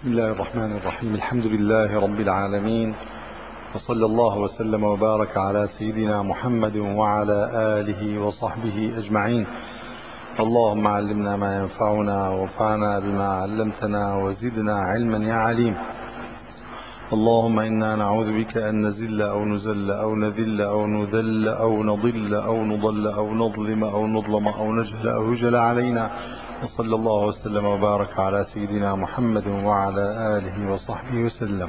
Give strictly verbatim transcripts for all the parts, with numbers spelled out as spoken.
بسم الله الرحمن الرحيم. الحمد لله رب العالمين، وصلى الله وسلم وبارك على سيدنا محمد وعلى آله وصحبه أجمعين. اللهم علمنا ما ينفعنا وانفعنا بما علمتنا وزدنا علما يا عليم. اللهم إنا نعوذ بك أن نزل أو نزل أو نذل أو نذل أو نضل أو نضل أو نظلم أو نظلم أو نجهل أو يجهل علينا. وصلى الله وسلم وبارك على سيدنا محمد وعلى آله وصحبه وسلم.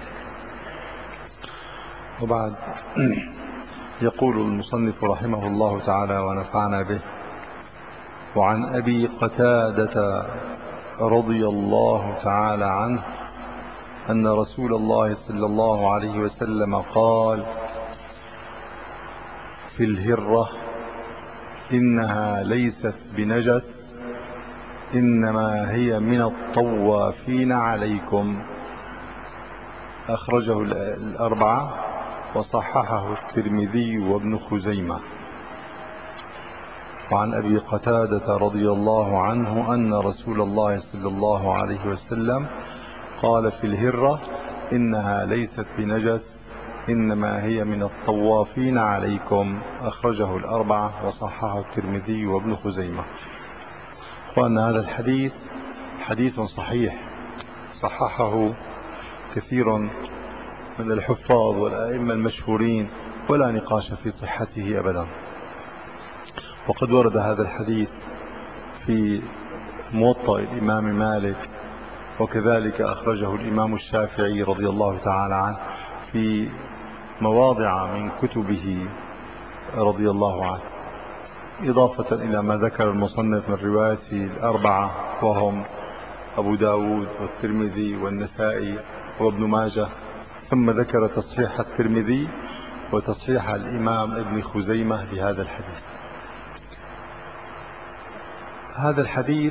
وبعد، يقول المصنف رحمه الله تعالى ونفعنا به: وعن أبي قتادة رضي الله تعالى عنه أن رسول الله صلى الله عليه وسلم قال: في الهرة إنها ليست بنجس، إنما هي من الطوافين عليكم. أخرجه الأربعة وصححه الترمذي وابن خزيمة. وعن أبي قتادة رضي الله عنه أن رسول الله صلى الله عليه وسلم قال: في الهرة إنها ليست بنجس، إنما هي من الطوافين عليكم. أخرجه الأربعة وصححه الترمذي وابن خزيمة. وأن هذا الحديث حديث صحيح، صححه كثير من الحفاظ والأئمة المشهورين، ولا نقاش في صحته أبدا. وقد ورد هذا الحديث في موطأ الإمام مالك، وكذلك أخرجه الإمام الشافعي رضي الله تعالى عنه في مواضع من كتبه رضي الله عنه، إضافة إلى ما ذكر المصنف من رواية الأربعة وهم أبو داود والترمذي والنسائي وابن ماجه، ثم ذكر تصحيح الترمذي وتصحيح الإمام ابن خزيمة بهذا الحديث. هذا الحديث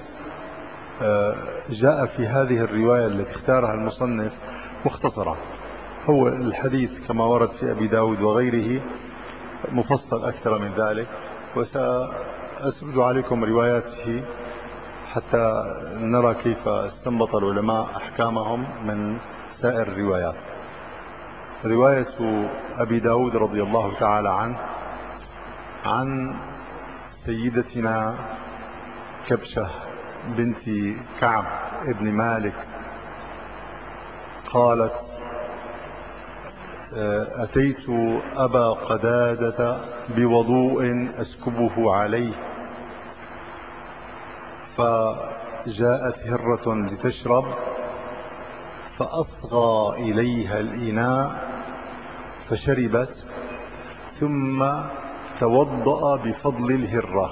جاء في هذه الرواية التي اختارها المصنف مختصرة. هو الحديث كما ورد في أبي داود وغيره مفصل أكثر من ذلك، وسأسرد عليكم رواياته حتى نرى كيف استنبط العلماء أحكامهم من سائر الروايات. رواية أبي داود رضي الله تعالى عنه عن سيدتنا كبشة بنت كعب ابن مالك قالت: أتيت أبا قتادة بوضوء أسكبه عليه، فجاءت هرة لتشرب، فأصغى إليها الإناء فشربت، ثم توضأ بفضل الهرة،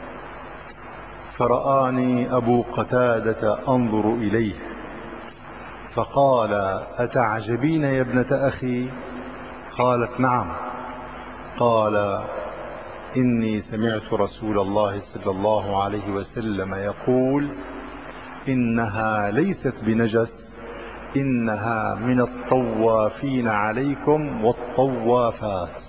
فرآني أبو قتادة أنظر إليه فقال: أتعجبين يا ابنة أخي؟ قالت: نعم. قال: إني سمعت رسول الله صلى الله عليه وسلم يقول: إنها ليست بنجس، إنها من الطوافين عليكم والطوافات.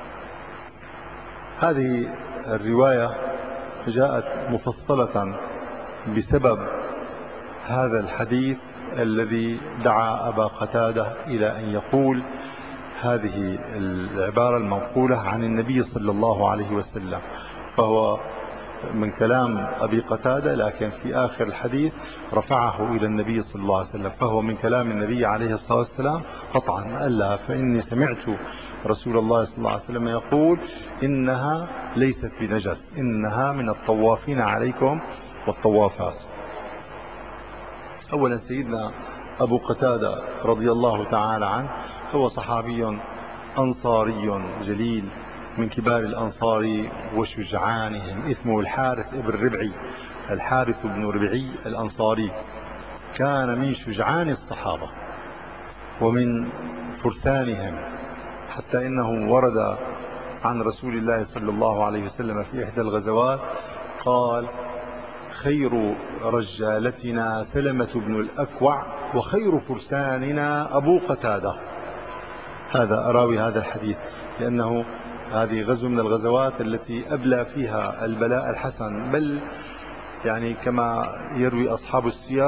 هذه الرواية جاءت مفصلة بسبب هذا الحديث الذي دعا أبا قتادة إلى أن يقول هذه العبارة المنقولة عن النبي صلى الله عليه وسلم. فهو من كلام أبي قتادة، لكن في آخر الحديث رفعه إلى النبي صلى الله عليه وسلم، فهو من كلام النبي عليه الصلاة والسلام قطعا. ألا فإني سمعت رسول الله صلى الله عليه وسلم يقول: إنها ليست بنجس، إنها من الطوافين عليكم والطوافات. أولا، سيدنا أبو قتادة رضي الله تعالى عنه هو صحابي أنصاري جليل من كبار الأنصار وشجعانهم. اسمه الحارث ابن ربعي، الحارث بن ربعي الأنصاري، كان من شجعان الصحابة ومن فرسانهم، حتى إنه ورد عن رسول الله صلى الله عليه وسلم في إحدى الغزوات قال: خير رجالتنا سلمة بن الأكوع، وخير فرساننا أبو قتادة. هذا أراوي هذا الحديث، لأنه هذه غزو من الغزوات التي أبلى فيها البلاء الحسن، بل يعني كما يروي أصحاب السير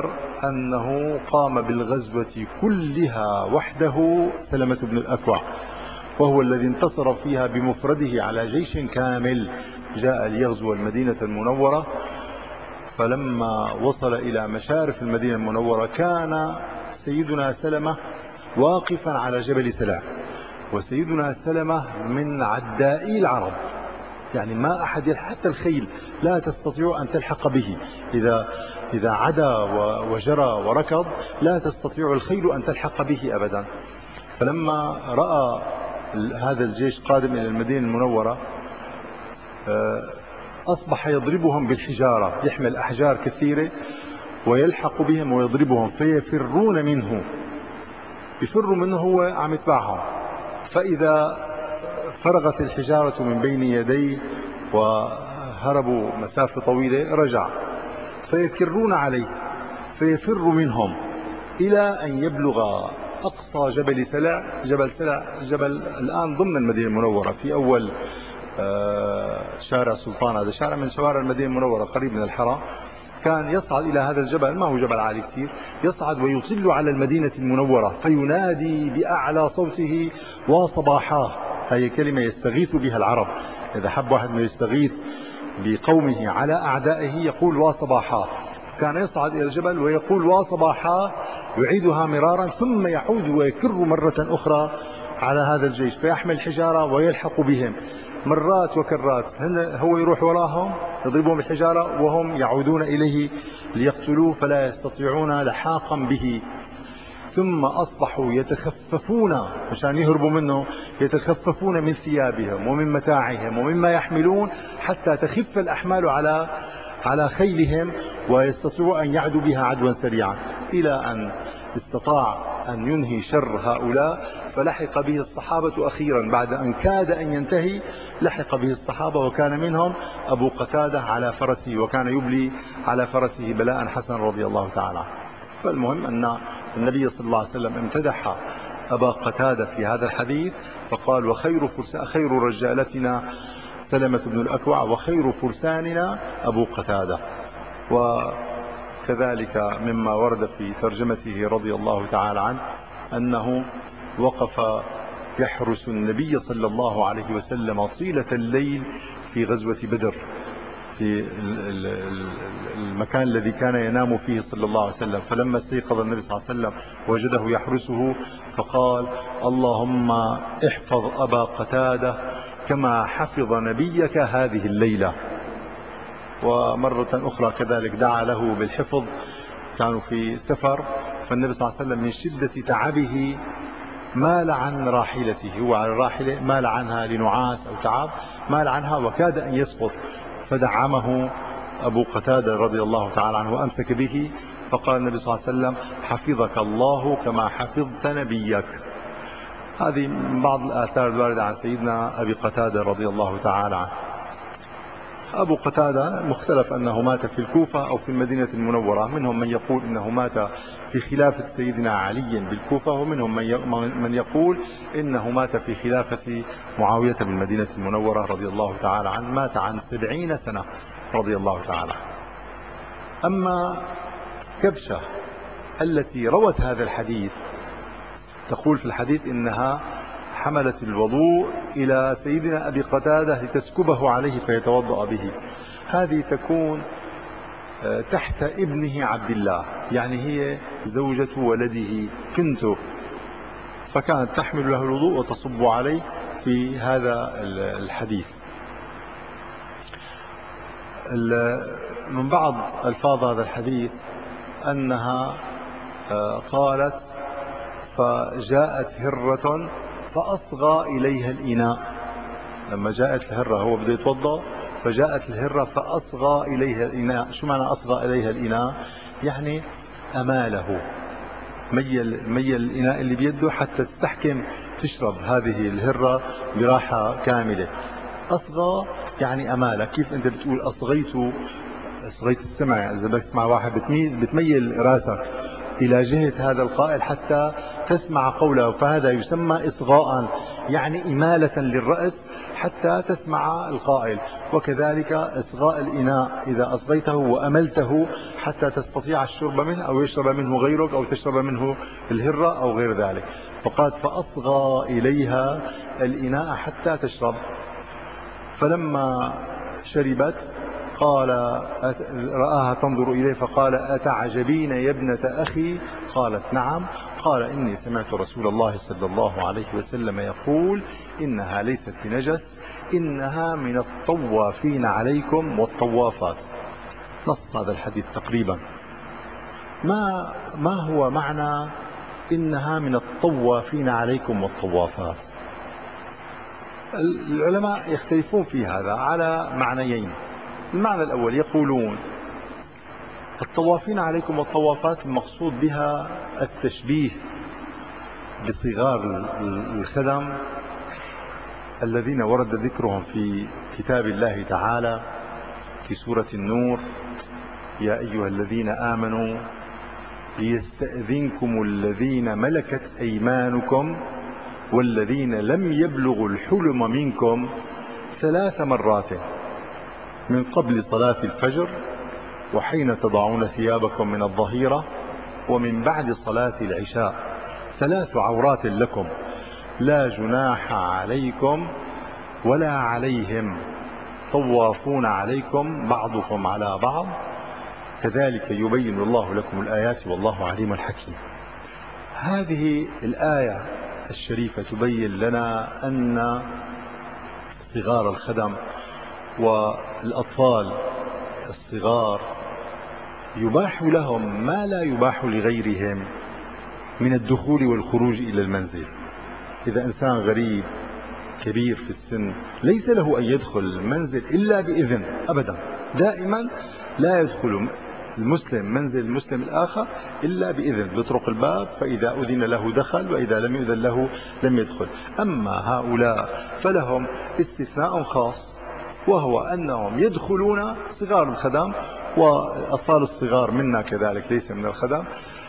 أنه قام بالغزوة كلها وحده سلمة بن الأكوع، وهو الذي انتصر فيها بمفرده على جيش كامل جاء ليغزو المدينة المنورة. فلما وصل إلى مشارف المدينة المنورة كان سيدنا سلمة واقفا على جبل سلع، وسيدنا سلمة من عدائي العرب، يعني ما أحد، حتى الخيل لا تستطيع أن تلحق به، إذا إذا عدا وجرى وركض لا تستطيع الخيل أن تلحق به أبدا. فلما رأى هذا الجيش قادم إلى المدينة المنورة أصبح يضربهم بالحجارة، يحمل أحجار كثيرة ويلحق بهم ويضربهم فيفرون منه، يفروا منه هو عم يتبعهم. فإذا فرغت الحجارة من بين يديه وهربوا مسافة طويلة رجع، فيكرون عليه فيفر منهم إلى أن يبلغ أقصى جبل سلع. جبل سلع جبل الآن ضمن المدينة المنورة في أول شارع سلطان، هذا شارع من شوارع المدينة المنورة قريب من الحرم. كان يصعد إلى هذا الجبل، ما هو جبل عالي كثير، يصعد ويطل على المدينة المنورة فينادي بأعلى صوته وصباحاه. هذه كلمة يستغيث بها العرب، إذا حب واحد ما يستغيث بقومه على أعدائه يقول وصباحاه. كان يصعد إلى الجبل ويقول وصباحاه، يعيدها مرارا ثم يعود ويكر مرة أخرى على هذا الجيش فيحمل حجارة ويلحق بهم مرات وكرات. هو يروح وراهم يضربهم بالحجارة وهم يعودون إليه ليقتلوه فلا يستطيعون لحاقا به. ثم أصبحوا يتخففون عشان يهربوا منه، يتخففون من ثيابهم ومن متاعهم ومما يحملون حتى تخف الأحمال على على خيلهم ويستطيعوا أن يعدوا بها عدوا سريعا، إلى أن استطاع أن ينهي شر هؤلاء. فلحق به الصحابة أخيرا بعد أن كاد أن ينتهي، لحق به الصحابة وكان منهم أبو قتادة على فرسه، وكان يبلي على فرسه بلاء حسن رضي الله تعالى عنه. فالمهم أن النبي صلى الله عليه وسلم امتدح أبا قتادة في هذا الحديث فقال وخير فرس خير رجالتنا سلمة بن الأكوع وخير فرساننا أبو قتادة. وكذلك مما ورد في ترجمته رضي الله تعالى عنه أنه وقف يحرس النبي صلى الله عليه وسلم طيلة الليل في غزوة بدر، في المكان الذي كان ينام فيه صلى الله عليه وسلم. فلما استيقظ النبي صلى الله عليه وسلم وجده يحرسه فقال اللهم احفظ أبا قتادة كما حفظ نبيك هذه الليلة. ومرة أخرى كذلك دعا له بالحفظ، كانوا في سفر فالنبي صلى الله عليه وسلم من شدة تعبه مال عن راحلته، هو على الراحلة مال عنها لنعاس أو تعب، مال عنها وكاد أن يسقط، فدعمه أبو قتادة رضي الله تعالى عنه وأمسك به. فقال النبي صلى الله عليه وسلم حفظك الله كما حفظت نبيك. هذه من بعض الآثار الواردة عن سيدنا أبي قتادة رضي الله تعالى عنه. أبو قتادة مختلف أنه مات في الكوفة أو في المدينة المنورة، منهم من يقول إنه مات في خلافة سيدنا علي بالكوفة، ومنهم من يقول إنه مات في خلافة معاوية بالمدينة المنورة رضي الله تعالى عنه، مات عن سبعين سنة رضي الله تعالى. أما كبشة التي روت هذا الحديث تقول في الحديث إنها حملت الوضوء إلى سيدنا أبي قتادة لتسكبه عليه فيتوضأ به. هذه تكون تحت ابنه عبد الله، يعني هي زوجة ولده كنته، فكانت تحمل له الوضوء وتصب عليه في هذا الحديث. من بعض ألفاظ هذا الحديث أنها قالت فجاءت هرة فأصغى إليها الإناء. لما جاءت الهرة هو بده يتوضأ فجاءت الهرة فأصغى إليها الإناء. شو معنى أصغى إليها الإناء؟ يعني أماله، ميل, ميل الإناء اللي بيده حتى تستحكم تشرب هذه الهرة براحة كاملة. أصغى يعني أماله. كيف أنت بتقول أصغيت؟ أصغيت السمع، إذا بدك تسمع واحد بتميل, بتميل راسك إلى جهة هذا القائل حتى تسمع قوله، فهذا يسمى إصغاء، يعني إمالة للرأس حتى تسمع القائل. وكذلك إصغاء الإناء إذا أصغيته وأملته حتى تستطيع الشرب منه أو يشرب منه غيرك أو تشرب منه الهرة أو غير ذلك. فقال فأصغى إليها الإناء حتى تشرب. فلما شربت قال رآها تنظر إليه فقال أتعجبين يا ابنة أخي؟ قالت نعم. قال إني سمعت رسول الله صلى الله عليه وسلم يقول إنها ليست بنجس، إنها من الطوافين عليكم والطوافات. نص هذا الحديث تقريبا. ما ما هو معنى إنها من الطوافين عليكم والطوافات؟ العلماء يختلفون في هذا على معنيين. المعنى الأول يقولون الطوافين عليكم والطوافات المقصود بها التشبيه بصغار الخدم الذين ورد ذكرهم في كتاب الله تعالى في سورة النور: يا أيها الذين آمنوا ليستأذنكم الذين ملكت أيمانكم والذين لم يبلغوا الحلم منكم ثلاث مرات من قبل صلاة الفجر وحين تضعون ثيابكم من الظهيرة ومن بعد صلاة العشاء، ثلاث عورات لكم لا جناح عليكم ولا عليهم طوافون عليكم بعضكم على بعض كذلك يبين الله لكم الآيات والله عليم حكيم. هذه الآية الشريفة تبين لنا أن صغار الخدم والأطفال الصغار يباح لهم ما لا يباح لغيرهم من الدخول والخروج إلى المنزل. إذا إنسان غريب كبير في السن ليس له أن يدخل المنزل إلا بإذن أبدا، دائما لا يدخل المسلم منزل المسلم الآخر إلا بإذن، بيطرق الباب فإذا أذن له دخل وإذا لم يؤذن له لم يدخل. أما هؤلاء فلهم استثناء خاص، وهو أنهم يدخلون صغار الخدم، والأطفال الصغار منا كذلك ليس من الخدم،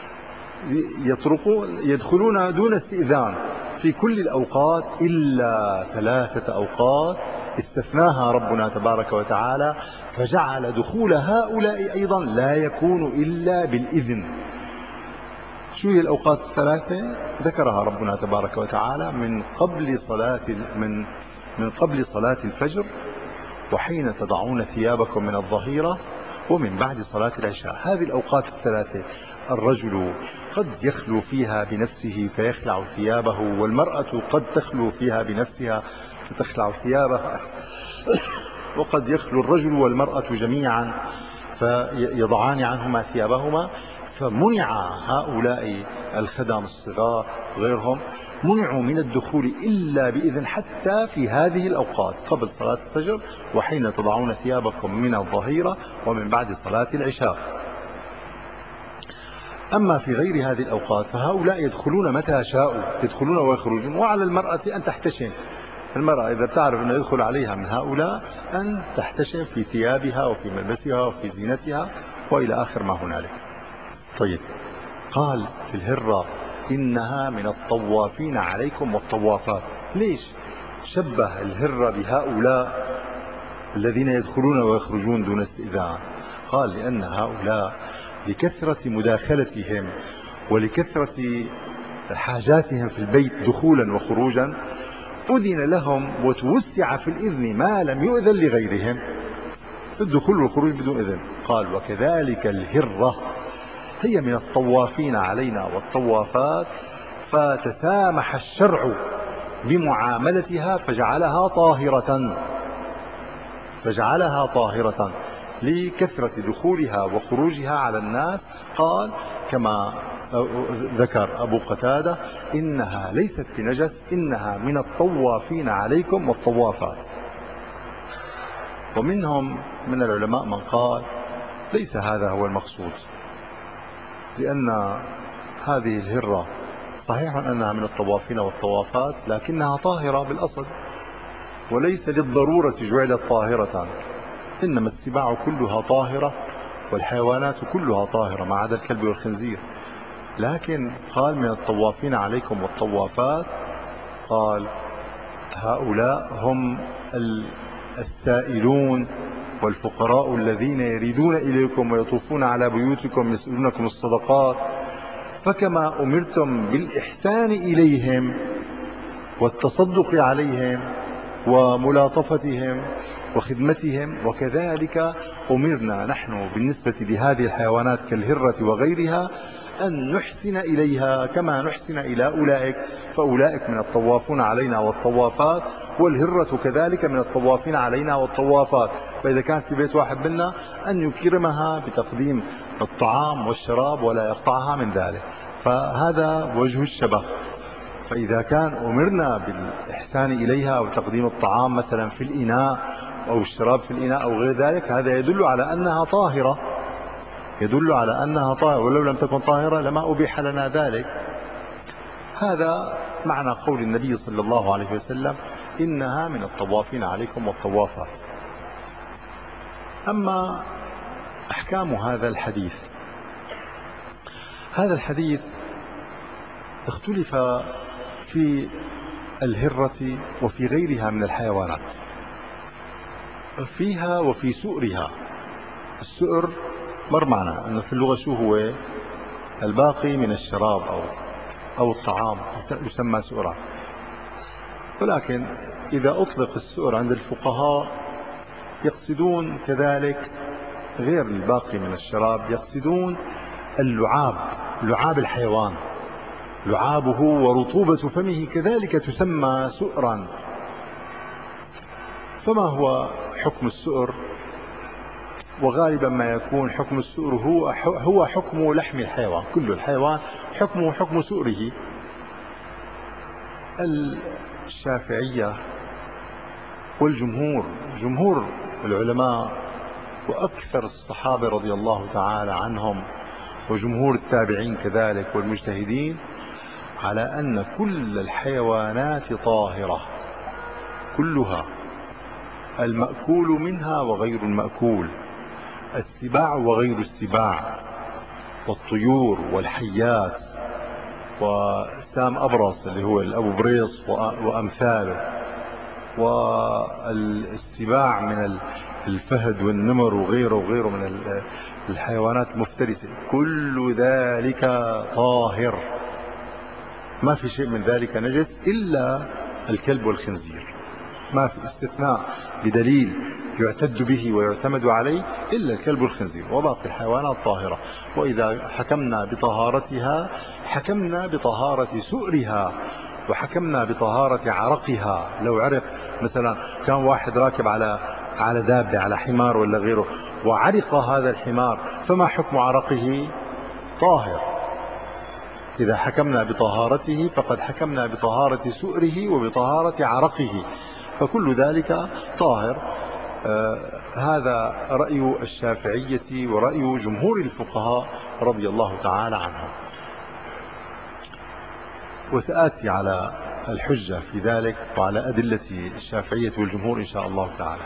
يطرقون يدخلون دون استئذان في كل الأوقات إلا ثلاثة أوقات استثناها ربنا تبارك وتعالى، فجعل دخول هؤلاء أيضا لا يكون إلا بالإذن. شو هي الأوقات الثلاثة؟ ذكرها ربنا تبارك وتعالى: من قبل صلاة من من قبل صلاة الفجر وحين تضعون ثيابكم من الظهيرة ومن بعد صلاة العشاء. هذه الأوقات الثلاثة الرجل قد يخلو فيها بنفسه فيخلع ثيابه، والمرأة قد تخلو فيها بنفسها فتخلع ثيابها، وقد يخلو الرجل والمرأة جميعا فيضعان عنهما ثيابهما. فمنع هؤلاء الخدم الصغار وغيرهم منعوا من الدخول إلا بإذن، حتى في هذه الأوقات قبل صلاة الفجر وحين تضعون ثيابكم من الظهيرة ومن بعد صلاة العشاء. أما في غير هذه الأوقات فهؤلاء يدخلون متى شاءوا، يدخلون ويخرجون. وعلى المرأة أن تحتشم، المرأة إذا بتعرف أن يدخل عليها من هؤلاء أن تحتشم في ثيابها وفي ملبسها وفي زينتها وإلى آخر ما هنالك. طيب، قال في الهرة إنها من الطوافين عليكم والطوافات. ليش شبه الهرة بهؤلاء الذين يدخلون ويخرجون دون استئذان؟ قال لأن هؤلاء لكثرة مداخلتهم ولكثرة حاجاتهم في البيت دخولا وخروجا أذن لهم وتوسع في الإذن ما لم يؤذن لغيرهم، الدخول والخروج بدون إذن. قال وكذلك الهرة هي من الطوافين علينا والطوافات، فتسامح الشرع بمعاملتها فجعلها طاهرة فجعلها طاهرة لكثرة دخولها وخروجها على الناس. قال كما ذكر أبو قتادة إنها ليست بنجس، إنها من الطوافين عليكم والطوافات. ومنهم من العلماء من قال ليس هذا هو المقصود، لأن هذه الهرة صحيح أنها من الطوافين والطوافات لكنها طاهرة بالأصل، وليس للضرورة جعلت طاهرة، إنما السباع كلها طاهرة والحيوانات كلها طاهرة ما عدا الكلب والخنزير. لكن قال من الطوافين عليكم والطوافات، قال هؤلاء هم السائلون والفقراء الذين يريدون إليكم ويطوفون على بيوتكم يسألونكم الصدقات، فكما أمرتم بالإحسان إليهم والتصدق عليهم وملاطفتهم وخدمتهم، وكذلك أمرنا نحن بالنسبة لهذه الحيوانات كالهرة وغيرها أن نحسن إليها كما نحسن إلى أولئك، فأولئك من الطوافون علينا والطوافات، والهرة كذلك من الطوافين علينا والطوافات. فإذا كان في بيت واحد منا أن يكرمها بتقديم الطعام والشراب ولا يقطعها من ذلك، فهذا وجه الشبه. فإذا كان أمرنا بالإحسان إليها أو تقديم الطعام مثلا في الإناء أو الشراب في الإناء أو غير ذلك، هذا يدل على أنها طاهرة، يدل على أنها طاهرة، ولو لم تكن طاهرة لما أبيح لنا ذلك. هذا معنى قول النبي صلى الله عليه وسلم إنها من الطوافين عليكم والطوافات. أما أحكام هذا الحديث، هذا الحديث اختلف في الهرة وفي غيرها من الحيوانات، فيها وفي سؤرها. السؤر مر معنا أنه في اللغة شو هو؟ الباقي من الشراب أو أو الطعام يسمى سؤرا، ولكن إذا أطلق السؤر عند الفقهاء يقصدون كذلك غير الباقي من الشراب، يقصدون اللعاب، لعاب الحيوان، لعابه ورطوبة فمه كذلك تسمى سؤرا. فما هو حكم السؤر؟ وغالبا ما يكون حكم السؤر هو هو حكم لحم الحيوان، كل الحيوان حكمه حكم سؤره. الشافعية والجمهور، جمهور العلماء وأكثر الصحابة رضي الله تعالى عنهم وجمهور التابعين كذلك والمجتهدين على أن كل الحيوانات طاهرة، كلها، المأكول منها وغير المأكول، السباع وغير السباع، والطيور والحيات وسام أبرص اللي هو الأبو بريص وأمثاله، والسباع من الفهد والنمر وغيره وغيره من الحيوانات المفترسة، كل ذلك طاهر، ما في شيء من ذلك نجس إلا الكلب والخنزير، ما في استثناء بدليل يعتد به ويعتمد عليه إلا الكلب والخنزير، وباقي الحيوانات طاهرة. وإذا حكمنا بطهارتها حكمنا بطهارة سؤرها، وحكمنا بطهارة عرقها. لو عرق مثلا، كان واحد راكب على على دابة، على حمار ولا غيره، وعرق هذا الحمار، فما حكم عرقه؟ طاهر. إذا حكمنا بطهارته فقد حكمنا بطهارة سؤره وبطهارة عرقه، فكل ذلك طاهر. آه هذا رأي الشافعية ورأي جمهور الفقهاء رضي الله تعالى عنهم، وسآتي على الحجة في ذلك وعلى أدلة الشافعية والجمهور إن شاء الله تعالى.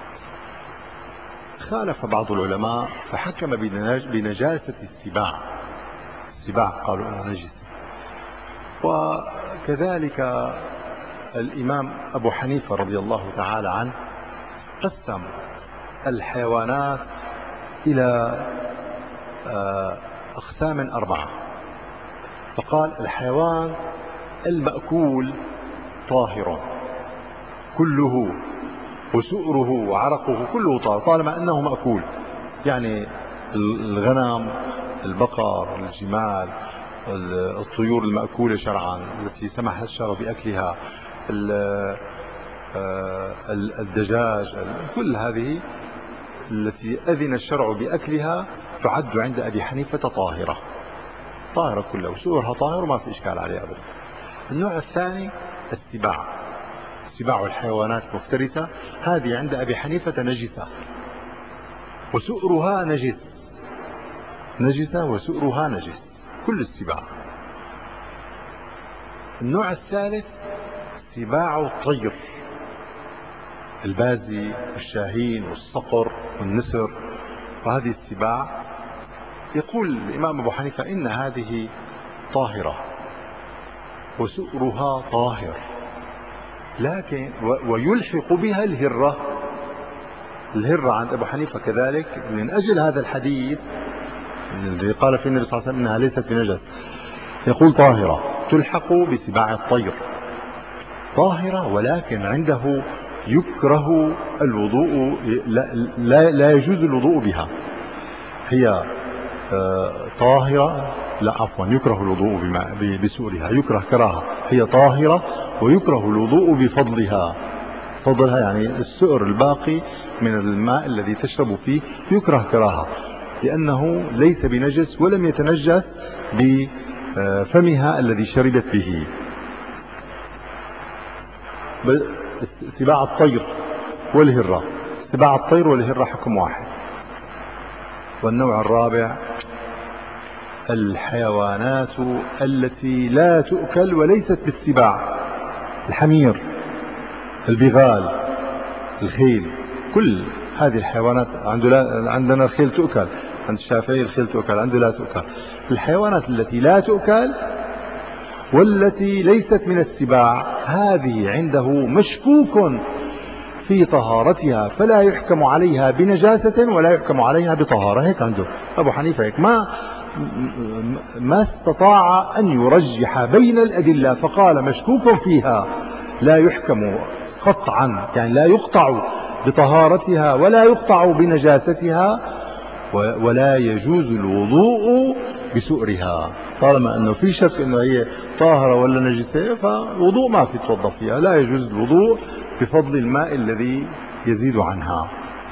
خالف بعض العلماء فحكم بنجاسة السباع، السباع قالوا أنها نجسة. وكذلك الإمام أبو حنيفة رضي الله تعالى عنه قسم الحيوانات إلى أقسام أربعة، فقال الحيوان المأكول طاهر كله، وسؤره وعرقه كله طاهر طالما أنه مأكول، يعني الغنم، البقر، الجمال، الطيور المأكولة شرعا التي سمح الشرع بأكلها، الدجاج، كل هذه التي أذن الشرع بأكلها تعد عند أبي حنيفة طاهرة، طاهرة كلها، وسؤرها طاهر وما في إشكال عليه أبدا. النوع الثاني السباع، سباع الحيوانات المفترسة، هذه عند أبي حنيفة نجسة وسؤرها نجس، نجسة وسؤرها نجس، كل السباع. النوع الثالث سباع الطير، البازي والشاهين والصقر والنسر، وهذه السباع يقول الإمام أبو حنيفة إن هذه طاهرة وسؤرها طاهر، لكن ويلحق بها الهرة. الهرة عند أبو حنيفة كذلك من أجل هذا الحديث الذي قال فيه النبي صلى الله عليه وسلم إنها ليست بنجس، يقول طاهرة تلحق بسباع الطير، طاهرة ولكن عنده يكره الوضوء، لا, لا, لا يجوز الوضوء بها. هي طاهرة، لا عفوا يكره الوضوء بسؤرها، يكره كراهة. هي طاهرة ويكره الوضوء بفضلها، فضلها يعني السؤر الباقي من الماء الذي تشرب فيه يكره كراهة، لأنه ليس بنجس ولم يتنجس بفمها الذي شربت به. سباع الطير والهرة، سباع الطير والهرة حكم واحد. والنوع الرابع الحيوانات التي لا تؤكل وليست بالسباع، الحمير، البغال، الخيل، كل هذه الحيوانات. عندنا الخيل تؤكل، عند الشافعي الخيل تؤكل، عنده لا تؤكل. الحيوانات التي لا تؤكل والتي ليست من السباع هذه عنده مشكوك في طهارتها، فلا يحكم عليها بنجاسة ولا يحكم عليها بطهارة. هيك عنده أبو حنيفة، هيك ما ما استطاع أن يرجح بين الأدلة، فقال مشكوك فيها لا يحكم قطعا، يعني لا يقطع بطهارتها ولا يقطع بنجاستها، ولا يجوز الوضوء بسؤرها. طالما أنه في شك أنه هي طاهرة ولا نجسة، فوضوء ما في توضأ فيها، لا يجوز الوضوء بفضل الماء الذي يزيد عنها.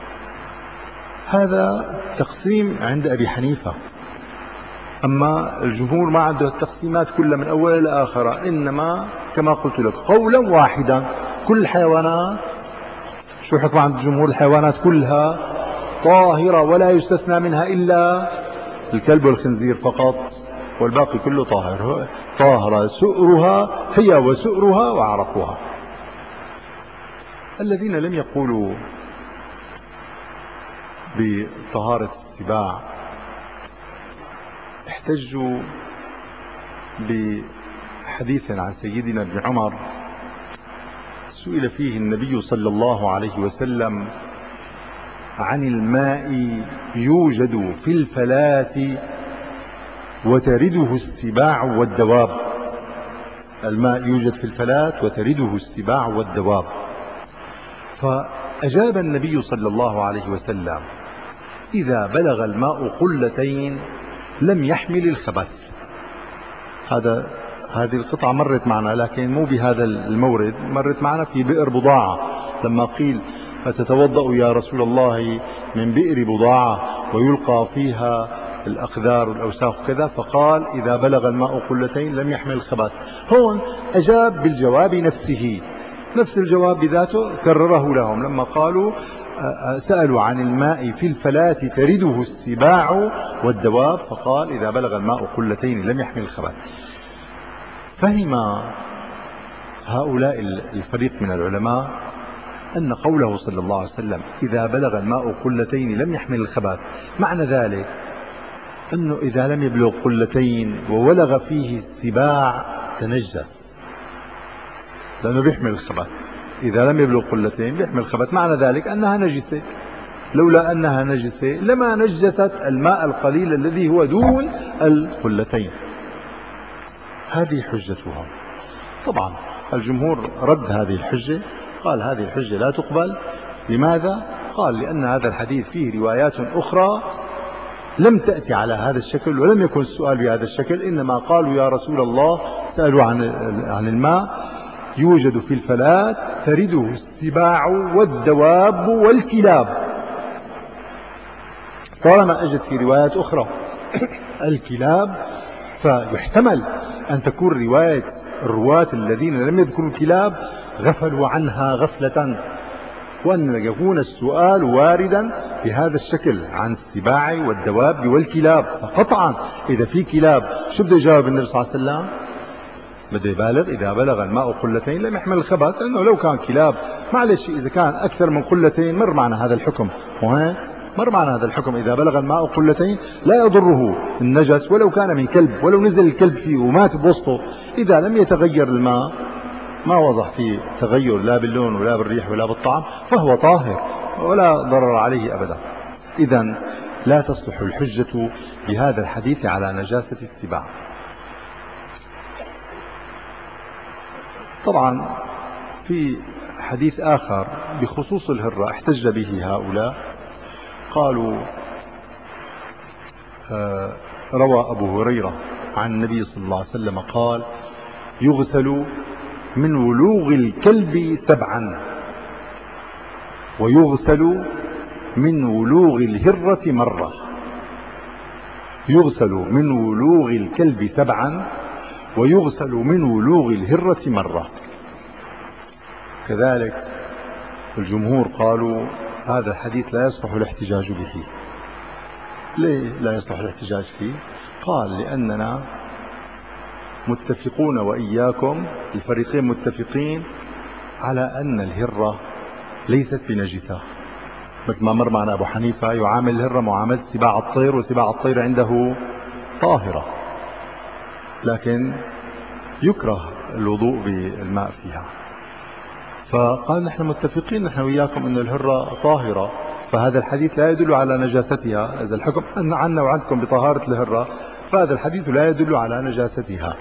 هذا تقسيم عند أبي حنيفة. أما الجمهور ما عنده التقسيمات كلها من أول إلى آخر، إنما كما قلت لك قولا واحدا كل الحيوانات. شو حكم عند الجمهور؟ الحيوانات كلها طاهرة ولا يستثنى منها إلا الكلب والخنزير فقط، والباقي كله طاهر. طاهرة سؤرها، هي وسؤرها وعرقها. الذين لم يقولوا بطهارة السباع احتجوا بحديث عن سيدنا ابن عمر سئل فيه النبي صلى الله عليه وسلم عن الماء يوجد في الفلاة وترده السباع والدواب. الماء يوجد في الفلاة وترده السباع والدواب، فأجاب النبي صلى الله عليه وسلم إذا بلغ الماء قلتين لم يحمل الخبث. هذا هذه القطعة مرت معنا، لكن مو بهذا المورد، مرت معنا في بئر بضاعة لما قيل فتتوضأ يا رسول الله من بئر بضاعة ويلقى فيها الأقذار والأوساخ كذا، فقال إذا بلغ الماء قلتين لم يحمل الخبث. هون أجاب بالجواب نفسه، نفس الجواب بذاته كرره لهم لما قالوا سألوا عن الماء في الفلاة ترده السباع والدواب، فقال إذا بلغ الماء قلتين لم يحمل الخبث. فهم هؤلاء الفريق من العلماء أن قوله صلى الله عليه وسلم إذا بلغ الماء قلتين لم يحمل الخبث، معنى ذلك أنه إذا لم يبلغ قلتين وولغ فيه السباع تنجس، لأنه بيحمل الخبث. إذا لم يبلغ قلتين بيحمل الخبث، معنى ذلك أنها نجسة. لولا أنها نجسة لما نجست الماء القليل الذي هو دون القلتين. هذه حجتهم. طبعا الجمهور رد هذه الحجة، قال هذه الحجة لا تقبل. لماذا؟ قال لأن هذا الحديث فيه روايات أخرى لم تأتي على هذا الشكل، ولم يكن السؤال بهذا الشكل، إنما قالوا يا رسول الله سألوا عن عن الماء يوجد في الفلاة ترده السباع والدواب والكلاب. طالما أجت في روايات أخرى الكلاب، فيحتمل أن تكون رواية الرواة الذين لم يذكروا الكلاب غفلوا عنها غفلة، وأن يكون السؤال واردا بهذا الشكل عن السباع والدواب والكلاب. فقطعا إذا في كلاب شو بده يجاوب النبي صلى الله عليه وسلم؟ بده يبالغ إذا بلغ الماء قلتين لم يحمل الخبث، لأنه لو كان كلاب معلش إذا كان أكثر من قلتين مر معنا هذا الحكم، وهين مر معنا هذا الحكم. إذا بلغ الماء قلتين لا يضره النجس ولو كان من كلب، ولو نزل الكلب فيه ومات بوسطه، إذا لم يتغير الماء، ما وضح فيه تغير لا باللون ولا بالريح ولا بالطعم، فهو طاهر ولا ضرر عليه أبدا. إذن لا تصلح الحجة بهذا الحديث على نجاسة السباع. طبعا في حديث آخر بخصوص الهرة احتج به هؤلاء، قالوا آه روى أبو هريرة عن النبي صلى الله عليه وسلم قال: يغسل من ولوغ الكلب سبعا، ويغسل من ولوغ الهرة مرة. يغسل من ولوغ الكلب سبعا ويغسل من ولوغ الهرة مرة. كذلك الجمهور قالوا هذا الحديث لا يصلح الاحتجاج به. ليه لا يصلح الاحتجاج فيه؟ قال: لأننا متفقون وإياكم، الفريقين متفقين على أن الهرة ليست بنجسة، مثل ما مر معنا أبو حنيفة يعامل الهرة معاملة سباع الطير، وسباع الطير عنده طاهرة، لكن يكره الوضوء بالماء فيها. فقال: نحن متفقين نحن وإياكم أن الهرة طاهرة، فهذا الحديث لا يدل على نجاستها. إذا الحكم أن عنا وعندكم بطهارة الهرة، فهذا الحديث لا يدل على نجاستها.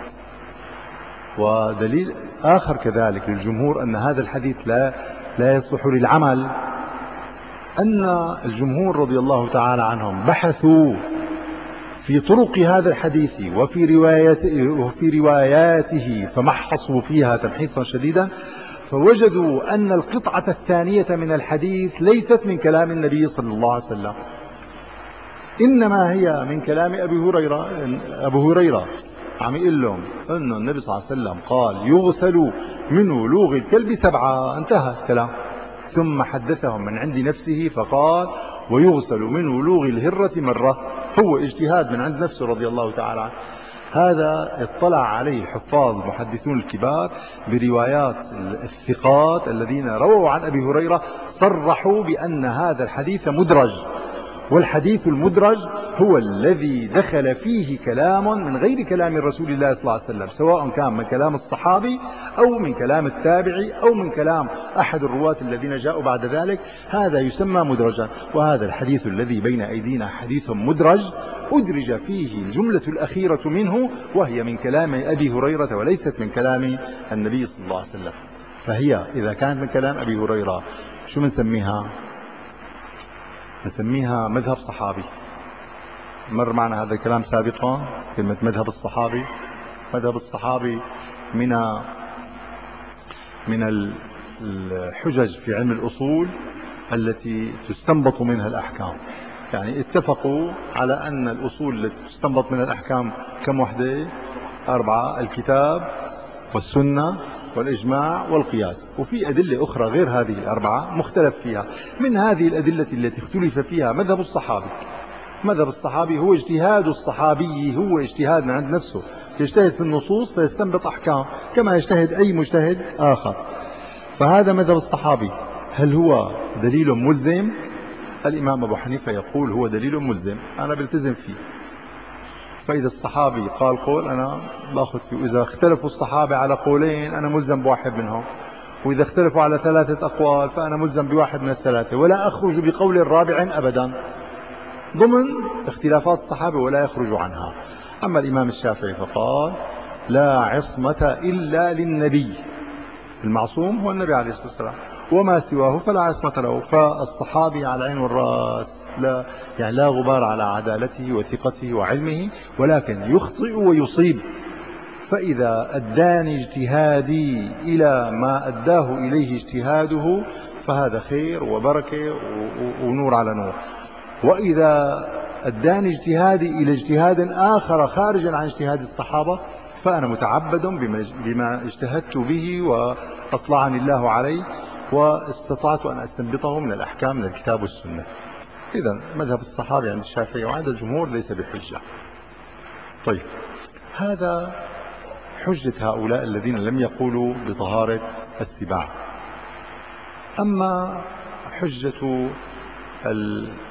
ودليل آخر كذلك للجمهور أن هذا الحديث لا لا يصلح للعمل، أن الجمهور رضي الله تعالى عنهم بحثوا في طرق هذا الحديث وفي رواياته وفي رواياته فمحصوا فيها تمحيصا شديدا، فوجدوا أن القطعة الثانية من الحديث ليست من كلام النبي صلى الله عليه وسلم، إنما هي من كلام أبي هريرة. أبو هريرة عم يقول لهم أن النبي صلى الله عليه وسلم قال: يغسل من ولوغ الكلب سبعة، انتهى الكلام. ثم حدثهم من عند نفسه فقال: ويغسل من ولوغ الهرة مرة. هو اجتهاد من عند نفسه رضي الله تعالى عنه. هذا اطلع عليه الحفاظ المحدثون الكبار بروايات الثقات الذين رووا عن أبي هريرة، صرحوا بأن هذا الحديث مدرج، والحديث المدرج هو الذي دخل فيه كلام من غير كلام رسول الله صلى الله عليه وسلم، سواء كان من كلام الصحابي أو من كلام التابعي أو من كلام أحد الرواة الذين جاءوا بعد ذلك، هذا يسمى مدرجا. وهذا الحديث الذي بين أيدينا حديث مدرج، أدرج فيه الجملة الأخيرة منه، وهي من كلام أبي هريرة وليست من كلام النبي صلى الله عليه وسلم. فهي إذا كانت من كلام أبي هريرة شو بنسميها؟ نسميها مذهب صحابي. مر معنا هذا الكلام سابقا، كلمة مذهب الصحابي. مذهب الصحابي من من الحجج في علم الأصول التي تستنبط منها الأحكام. يعني اتفقوا على أن الأصول التي تستنبط منها الأحكام كم وحدة؟ أربعة: الكتاب والسنة والإجماع والقياس. وفي أدلة أخرى غير هذه الأربعة مختلف فيها. من هذه الأدلة التي اختلف فيها مذهب الصحابي. مذهب الصحابي هو اجتهاد الصحابي، هو اجتهاد من عند نفسه، يجتهد في النصوص فيستنبط أحكام كما يجتهد أي مجتهد آخر. فهذا مذهب الصحابي. هل هو دليل ملزم؟ الإمام أبو حنيفة يقول هو دليل ملزم، أنا بلتزم فيه. فإذا الصحابي قال قول أنا باخذ فيه، وإذا اختلفوا الصحابة على قولين أنا ملزم بواحد منهم، وإذا اختلفوا على ثلاثة أقوال فأنا ملزم بواحد من الثلاثة، ولا أخرج بقول رابع أبدا ضمن اختلافات الصحابة ولا يخرج عنها. أما الإمام الشافعي فقال: لا عصمة إلا للنبي، المعصوم هو النبي عليه الصلاة والسلام، وما سواه فلا عصمة له. فالصحابي على العين والرأس، لا يعني لا غبار على عدالته وثقته وعلمه، ولكن يخطئ ويصيب. فإذا أداني اجتهادي إلى ما أداه إليه اجتهاده فهذا خير وبركة ونور على نور، وإذا أداني اجتهادي إلى اجتهاد آخر خارجا عن اجتهاد الصحابة فأنا متعبد بما اجتهدت به وأطلعني الله عليه واستطعت أن أستنبطه من الأحكام من الكتاب والسنة. إذن مذهب الصحابة عند الشافعي وعند الجمهور ليس بحجة. طيب، هذا حجة هؤلاء الذين لم يقولوا بطهارة السباع. أما حجة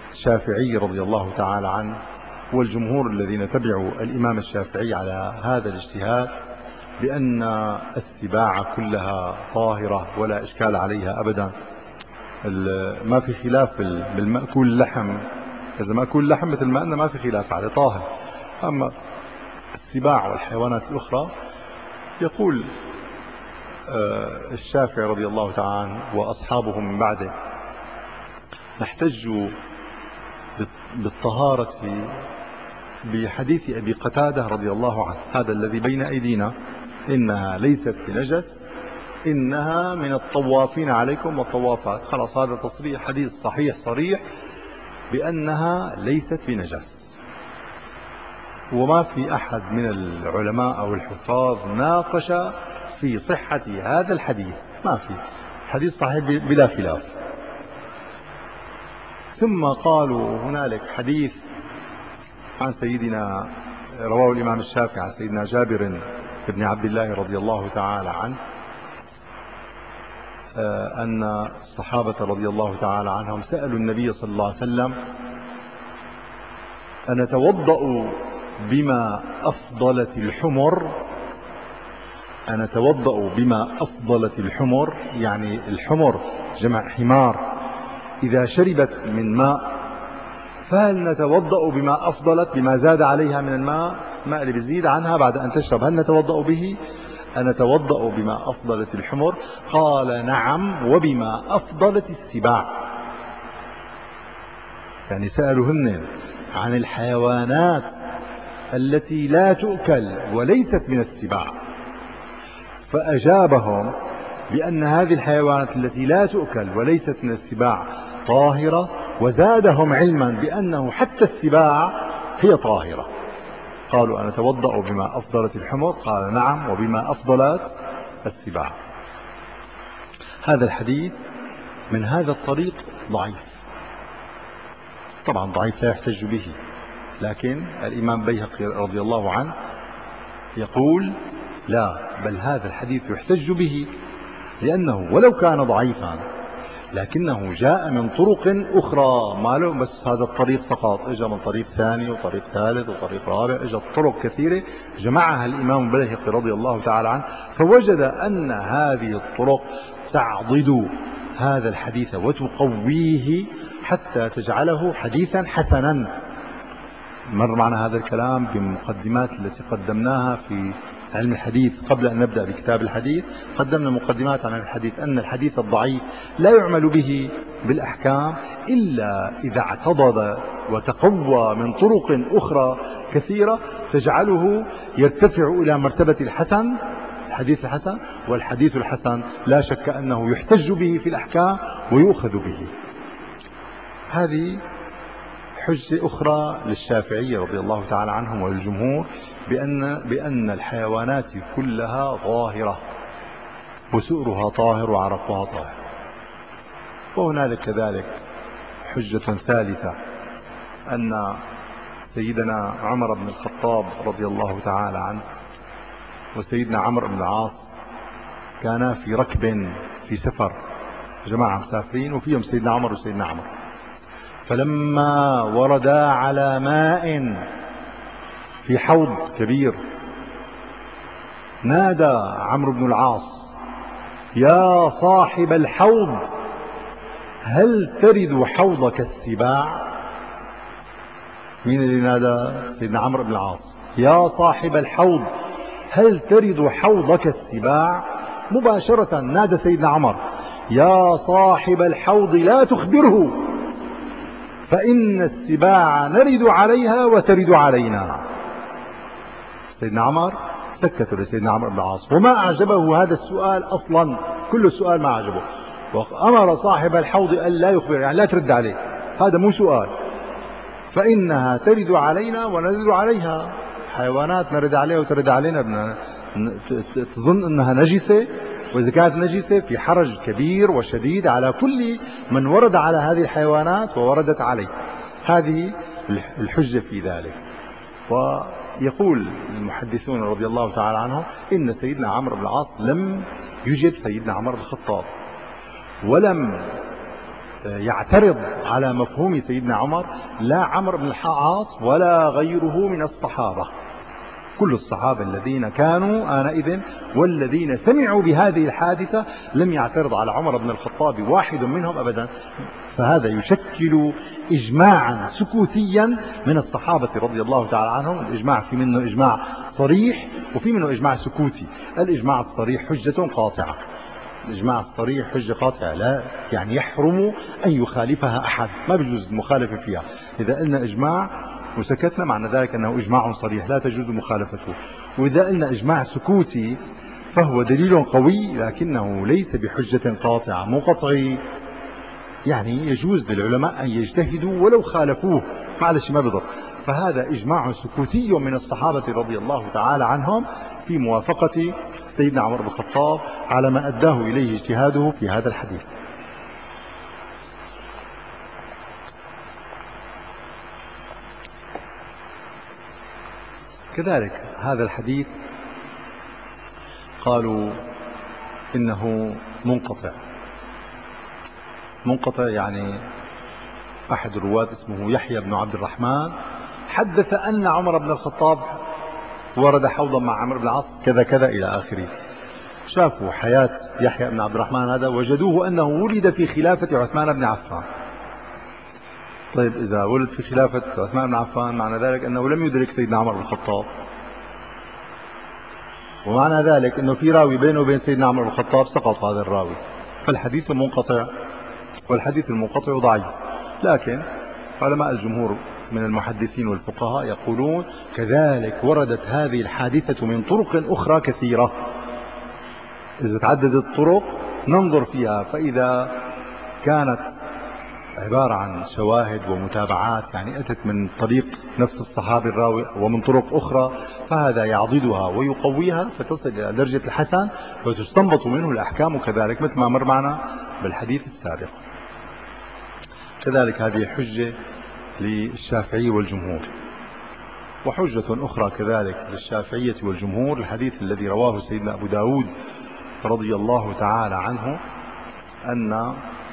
الشافعي رضي الله تعالى عنه والجمهور الذين تبعوا الإمام الشافعي على هذا الاجتهاد بأن السباع كلها طاهرة ولا إشكال عليها أبدا. ما في خلاف بالمأكول اللحم، إذا مأكول اللحم مثل ما أنه ما في خلاف عليه طاهر. أما السباع والحيوانات الأخرى يقول الشافعي رضي الله تعالى عنه وأصحابه من بعده نحتج بالطهارة بحديث أبي قتادة رضي الله عنه، هذا الذي بين أيدينا، إنها ليست بنجس إنها من الطوافين عليكم والطوافات. خلاص هذا تصريح حديث صحيح صريح بأنها ليست بنجس، وما في أحد من العلماء أو الحفاظ ناقش في صحة هذا الحديث، ما في حديث صحيح بلا خلاف. ثم قالوا هنالك حديث عن سيدنا رواه الإمام الشافعي عن سيدنا جابر بن عبد الله رضي الله تعالى عنه أن الصحابة رضي الله تعالى عنهم سألوا النبي صلى الله عليه وسلم أن نتوضأ بما أفضلت الحمر أن نتوضأ بما أفضلت الحمر، يعني الحمر جمع حمار، إذا شربت من ماء فهل نتوضأ بما أفضلت بما زاد عليها من الماء، الماء اللي بيزيد عنها بعد أن تشرب، هل نتوضأ به؟ أن نتوضأ بما أفضلت الحمر؟ قال نعم وبما أفضلت السباع. يعني سألوهن عن الحيوانات التي لا تؤكل وليست من السباع، فأجابهم بأن هذه الحيوانات التي لا تؤكل وليست من السباع طاهرة، وزادهم علما بأنه حتى السباع هي طاهرة. قالوا أنا نتوضأ بما أفضلت الحمر؟ قال نعم وبما أفضلت السباع. هذا الحديث من هذا الطريق ضعيف، طبعا ضعيف لا يحتج به، لكن الإمام بيهقي رضي الله عنه يقول لا، بل هذا الحديث يحتج به، لأنه ولو كان ضعيفا لكنه جاء من طرق أخرى، ما له بس هذا الطريق فقط، اجى من طريق ثاني وطريق ثالث وطريق رابع، اجى طرق كثيرة جمعها الإمام بيهقي رضي الله تعالى عنه، فوجد أن هذه الطرق تعضد هذا الحديث وتقويه حتى تجعله حديثا حسنا. مر معنا هذا الكلام بمقدمات التي قدمناها في علم الحديث قبل أن نبدأ بكتاب الحديث، قدمنا مقدمات عن الحديث أن الحديث الضعيف لا يعمل به بالأحكام إلا إذا اعتضد وتقوى من طرق أخرى كثيرة تجعله يرتفع إلى مرتبة الحسن، الحديث الحسن. والحديث الحسن لا شك أنه يحتج به في الأحكام ويؤخذ به. هذه حجة أخرى للشافعي رضي الله تعالى عنهم والجمهور بأن, بأن الحيوانات كلها ظاهرة وسؤرها طاهر وعرقها طاهر. وهنالك كذلك حجة ثالثة أن سيدنا عمر بن الخطاب رضي الله تعالى عنه وسيدنا عمرو بن العاص كانا في ركب في سفر، جماعة مسافرين وفيهم سيدنا عمر وسيدنا عمرو، فلما وردا على ماء في حوض كبير نادى عمرو بن العاص يا صاحب الحوض هل ترد حوضك السباع؟ مين اللي نادى؟ سيدنا عمرو بن العاص، يا صاحب الحوض هل ترد حوضك السباع؟ مباشرة نادى سيدنا عمر يا صاحب الحوض لا تخبره فإن السباع نرد عليها وترد علينا. سيدنا عمر سكتوا لسيدنا عمرو بن العاص، وما أعجبه هذا السؤال أصلا، كل السؤال ما أعجبه، وأمر صاحب الحوض أن لا يخبر، يعني لا ترد عليه، هذا مو سؤال، فإنها ترد علينا ونرد عليها. حيوانات نرد عليها وترد علينا، بدنا تظن أنها نجسة، وإذا كانت نجسة في حرج كبير وشديد على كل من ورد على هذه الحيوانات ووردت عليه. هذه الحجة في ذلك. ويقول المحدثون رضي الله تعالى عنهم إن سيدنا عمرو بن العاص لم يجب سيدنا عمر بن الخطاب، ولم يعترض على مفهوم سيدنا عمر لا عمرو بن العاص ولا غيره من الصحابة. كل الصحابة الذين كانوا آنئذ والذين سمعوا بهذه الحادثة لم يعترض على عمر بن الخطاب واحد منهم أبدا. فهذا يشكل إجماعا سكوتيا من الصحابة رضي الله تعالى عنهم. الإجماع في منه إجماع صريح وفي منه إجماع سكوتي. الإجماع الصريح حجة قاطعة، الإجماع الصريح حجة قاطعة لا يعني يحرم أن يخالفها أحد، ما بيجوز المخالفة فيها. إذا قلنا إجماع وسكتنا معنى ذلك أنه إجماع صريح لا تجوز مخالفته. وإذا قلنا إجماع سكوتي فهو دليل قوي لكنه ليس بحجة قاطعة. مو قطعي، يعني يجوز للعلماء أن يجتهدوا ولو خالفوه معلش ما بضر. فهذا إجماع سكوتي من الصحابة رضي الله تعالى عنهم في موافقة سيدنا عمر بن الخطاب على ما أداه إليه اجتهاده في هذا الحديث. كذلك هذا الحديث قالوا إنه منقطع. منقطع يعني أحد الرواة اسمه يحيى بن عبد الرحمن حدث أن عمر بن الخطاب ورد حوضا مع عمرو بن العاص كذا كذا إلى آخره. شافوا حياة يحيى بن عبد الرحمن هذا وجدوه أنه ولد في خلافة عثمان بن عفان. طيب إذا ولد في خلافة عثمان بن عفان معنى ذلك أنه لم يدرك سيدنا عمر بن الخطاب، ومعنى ذلك أنه في راوي بينه وبين سيدنا عمر بن الخطاب سقط هذا الراوي، فالحديث منقطع، والحديث المنقطع ضعيف. لكن علماء الجمهور من المحدثين والفقهاء يقولون كذلك وردت هذه الحادثة من طرق أخرى كثيرة. إذا تعددت الطرق ننظر فيها، فإذا كانت عبارة عن شواهد ومتابعات يعني أتت من طريق نفس الصحابي الراوي ومن طرق أخرى فهذا يعضدها ويقويها فتصل إلى درجة الحسن وتستنبط منه الأحكام كذلك مثل ما مر معنا بالحديث السابق. كذلك هذه حجة للشافعي والجمهور. وحجة أخرى كذلك للشافعية والجمهور الحديث الذي رواه سيدنا أبو داود رضي الله تعالى عنه أن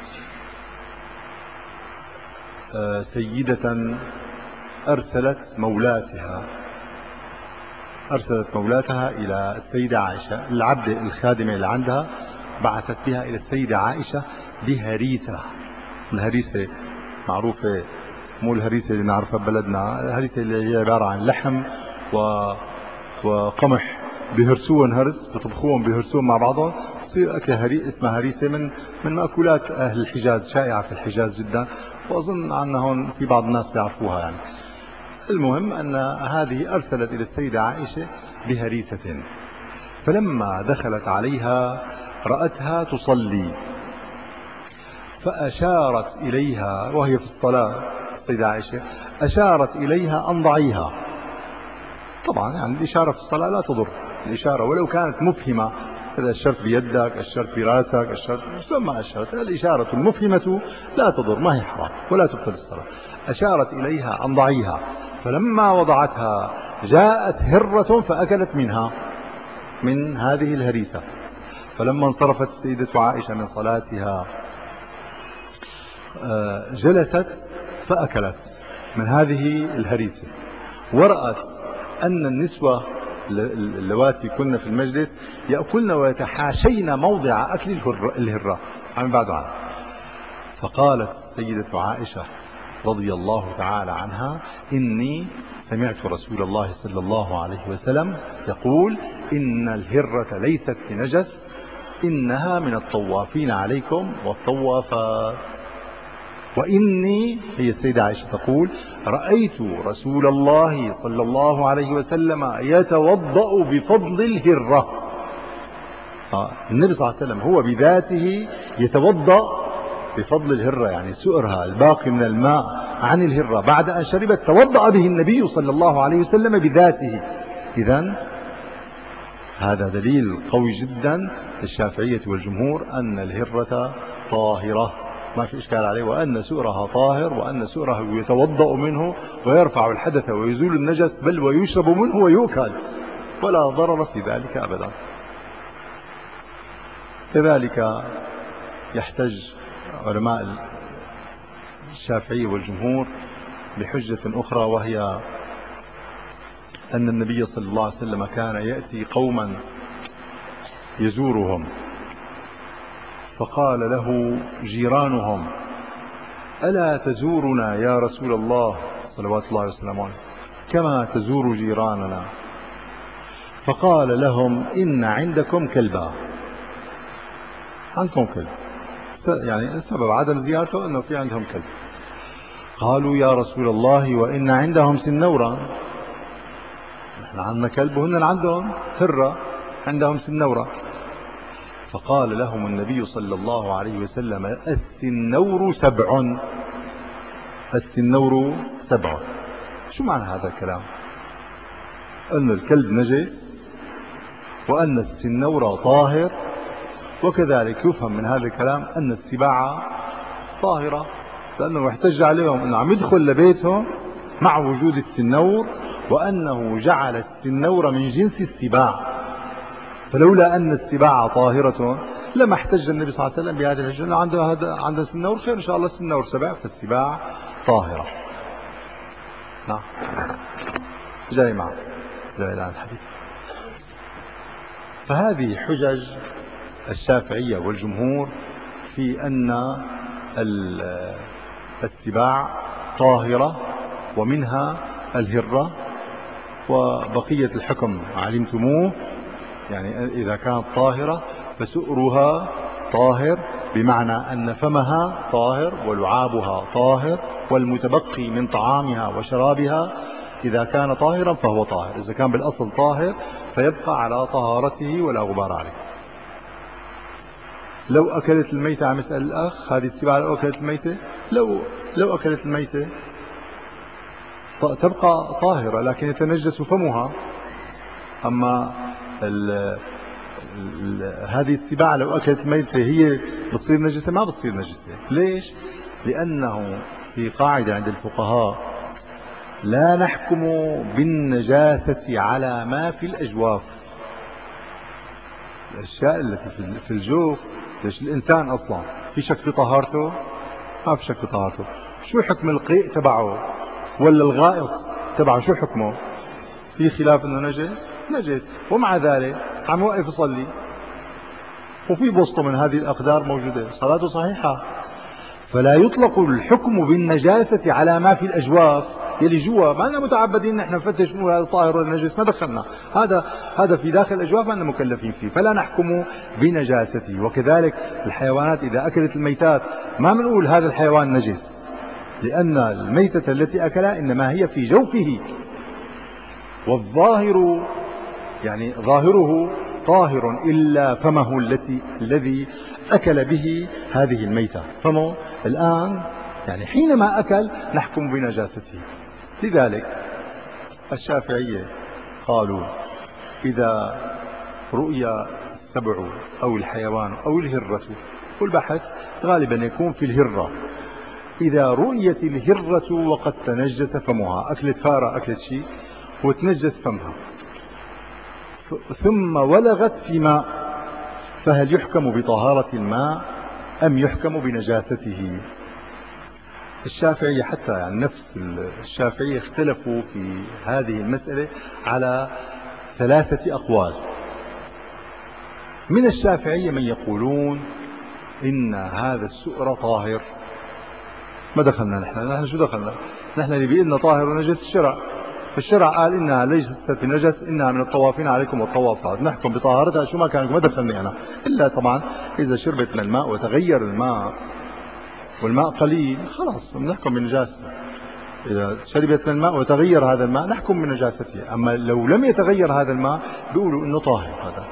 سيدة أرسلت مولاتها أرسلت مولاتها إلى السيدة عائشة. العبد الخادمة اللي عندها بعثت بها إلى السيدة عائشة بهريسة. الهريسة معروفة، مو الهريسة اللي نعرفها ببلدنا، الهريسة اللي هي عبارة عن لحم و... وقمح بهرسوهم هرس، بطبخوهم بهرسوهم مع بعضهم، تصير أكلة هري... اسمها هريسة من من مأكولات أهل الحجاز، شائعة في الحجاز جدا، وأظن أنهم في بعض الناس بيعرفوها يعني. المهم أن هذه أرسلت إلى السيدة عائشة بهريسة، فلما دخلت عليها رأتها تصلي فأشارت إليها وهي في الصلاة. السيدة عائشة أشارت إليها أن ضعيها. طبعا يعني الإشارة في الصلاة لا تضر، الإشارة ولو كانت مفهمة، إذا أشرت بيدك أشرت براسك أشرت شلون ما أشرت، الإشارة المفهمة لا تضر، ما هي حرام ولا تبطل الصلاة. أشارت إليها أن ضعيها، فلما وضعتها جاءت هرة فأكلت منها من هذه الهريسة. فلما انصرفت السيدة عائشة من صلاتها جلست فأكلت من هذه الهريسة، ورأت أن النسوة اللواتي كن في المجلس يأكلن ويتحاشين موضع أكل الهرة عن بعد عنها. فقالت السيدة عائشة رضي الله تعالى عنها إني سمعت رسول الله صلى الله عليه وسلم يقول إن الهرة ليست بنجس، إنها من الطوافين عليكم والطوافات. وإني، هي السيدة عائشة تقول، رأيت رسول الله صلى الله عليه وسلم يتوضأ بفضل الهرة. النبي صلى الله عليه وسلم هو بذاته يتوضأ بفضل الهرة، يعني سؤرها الباقي من الماء عن الهرة بعد أن شربت توضأ به النبي صلى الله عليه وسلم بذاته. إذن هذا دليل قوي جدا للشافعية والجمهور أن الهرة طاهرة ما في إشكال عليه، وأن سؤرها طاهر، وأن سؤرها يتوضأ منه ويرفع الحدث ويزول النجس، بل ويشرب منه ويؤكل ولا ضرر في ذلك أبدا. كذلك يحتج علماء الشافعي والجمهور بحجة أخرى، وهي أن النبي صلى الله عليه وسلم كان يأتي قوما يزورهم، فقال له جيرانهم: ألا تزورنا يا رسول الله صلوات الله وسلامه عليه كما تزور جيراننا؟ فقال لهم: إن عندكم كلبا، عندكم كلب، يعني سبب عدم زيارته أنه في عندهم كلب. قالوا: يا رسول الله وإن عندهم سنورة، نحن عندنا كلب وهن عندهم هرة، عندهم سنورة. فقال لهم النبي صلى الله عليه وسلم: السنور سبع، السنور سبع. شو معنى هذا الكلام؟ أن الكلب نجس، وأن السنور طاهر، وكذلك يفهم من هذا الكلام أن السباع طاهرة، لأنه احتج عليهم أنه عم يدخل لبيتهم مع وجود السنور، وأنه جعل السنور من جنس السباع، فلولا أن السباع طاهرة لما احتج النبي صلى الله عليه وسلم بهذه الحجة. عنده هذا عنده سنور، خير إن شاء الله السنور سبع، فالسباع طاهرة. نعم، جاي معه، جاي الآن الحديث. فهذه حجج الشافعية والجمهور في أن السباع طاهرة، ومنها الهرة، وبقية الحكم علمتموه، يعني إذا كانت طاهرة فسؤرها طاهر، بمعنى أن فمها طاهر ولعابها طاهر، والمتبقي من طعامها وشرابها إذا كان طاهرا فهو طاهر، إذا كان بالأصل طاهر فيبقى على طهارته ولا غبار عليه. لو أكلت الميتة، عم يسأل الأخ، هذه السباع لو أكلت الميتة، لو لو أكلت الميتة تبقى طاهرة، لكن يتنجس فمها. أما ال ال هذه السباع لو أكلت الميتة هي بتصير نجسة؟ ما بتصير نجسة. ليش؟ لأنه في قاعدة عند الفقهاء: لا نحكم بالنجاسة على ما في الأجواف. الأشياء التي في الجوف، ليش الإنسان أصلا في شك في طهارته؟ ما في شك في طهارته. شو حكم القيء تبعه ولا الغائط تبعه؟ شو حكمه؟ في خلاف انه نجس، نجس، ومع ذلك عم يوقف يصلي وفي بسطه من هذه الأقدار موجودة، صلاته صحيحة. فلا يطلق الحكم بالنجاسة على ما في الأجواف يلي جوا، ما لنا متعبدين نحن نفتش نقول هذا طاهر ولا نجس، ما دخلنا، هذا هذا في داخل الأجواف ما لنا مكلفين فيه، فلا نحكم بنجاسته. وكذلك الحيوانات إذا أكلت الميتات ما بنقول هذا الحيوان نجس، لأن الميتة التي أكلها إنما هي في جوفه، والظاهر يعني ظاهره طاهر إلا فمه التي الذي أكل به هذه الميتة، فمه الآن يعني حينما أكل نحكم بنجاسته. لذلك الشافعية قالوا: إذا رؤي السبع أو الحيوان أو الهرة، والبحث غالبا يكون في الهرة، إذا رؤيت الهرة وقد تنجس فمها، أكلت فارة أكلت شيء وتنجس فمها، ثم ولغت في ماء، فهل يحكم بطهارة الماء أم يحكم بنجاسته؟ الشافعية حتى يعني نفس الشافعية اختلفوا في هذه المسألة على ثلاثة أقوال. من الشافعية من يقولون إن هذا السؤر طاهر، ما دخلنا نحن، نحن شو دخلنا؟ نحن اللي بيقولنا طاهر ونجس الشرع، الشرع قال إنها ليست بنجس، إنها من الطوافين عليكم والطوافات، نحكم بطهارتها شو ما كان، ما دخلني أنا، إلا طبعا إذا شربت من الماء وتغير الماء والماء قليل خلاص بنحكم بنجاسته، إذا شربت من الماء وتغير هذا الماء نحكم بنجاسته. أما لو لم يتغير هذا الماء بيقولوا إنه طاهر هذا.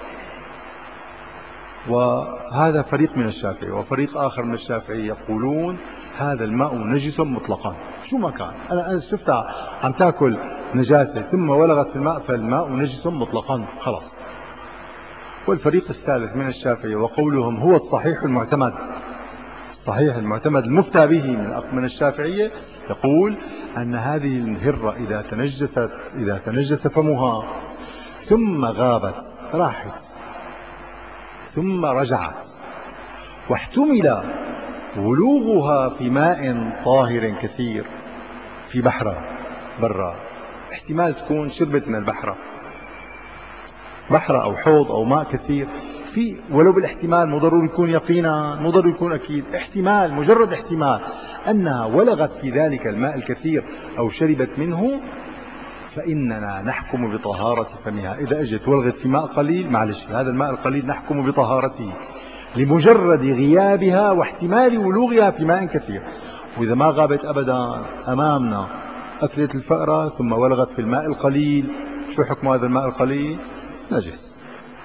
وهذا فريق من الشافعي، وفريق آخر من الشافعي يقولون هذا الماء نجس مطلقا شو ما كان، أنا أنا شفتها عم تاكل نجاسة ثم ولغت في الماء فالماء نجس مطلقا خلاص. والفريق الثالث من الشافعي وقولهم هو الصحيح المعتمد، الصحيح المعتمد المفتى به من الشافعية، يقول أن هذه الهرة إذا تنجست إذا تنجس فمها ثم غابت راحت ثم رجعت، واحتمل ولوغها في ماء طاهر كثير في بحرة برا، احتمال تكون شربت من البحرة، بحرة أو حوض أو ماء كثير في، ولو بالاحتمال، مو ضروري يكون يقينا، مو ضروري يكون أكيد، احتمال، مجرد احتمال أنها ولغت في ذلك الماء الكثير أو شربت منه، فإننا نحكم بطهارة فمها. إذا أجت ولغت في ماء قليل، معلش هذا الماء القليل نحكم بطهارته لمجرد غيابها واحتمال ولوغها في ماء كثير. وإذا ما غابت أبدا أمامنا، أكلت الفأرة ثم ولغت في الماء القليل، شو حكم هذا الماء القليل؟ نجس.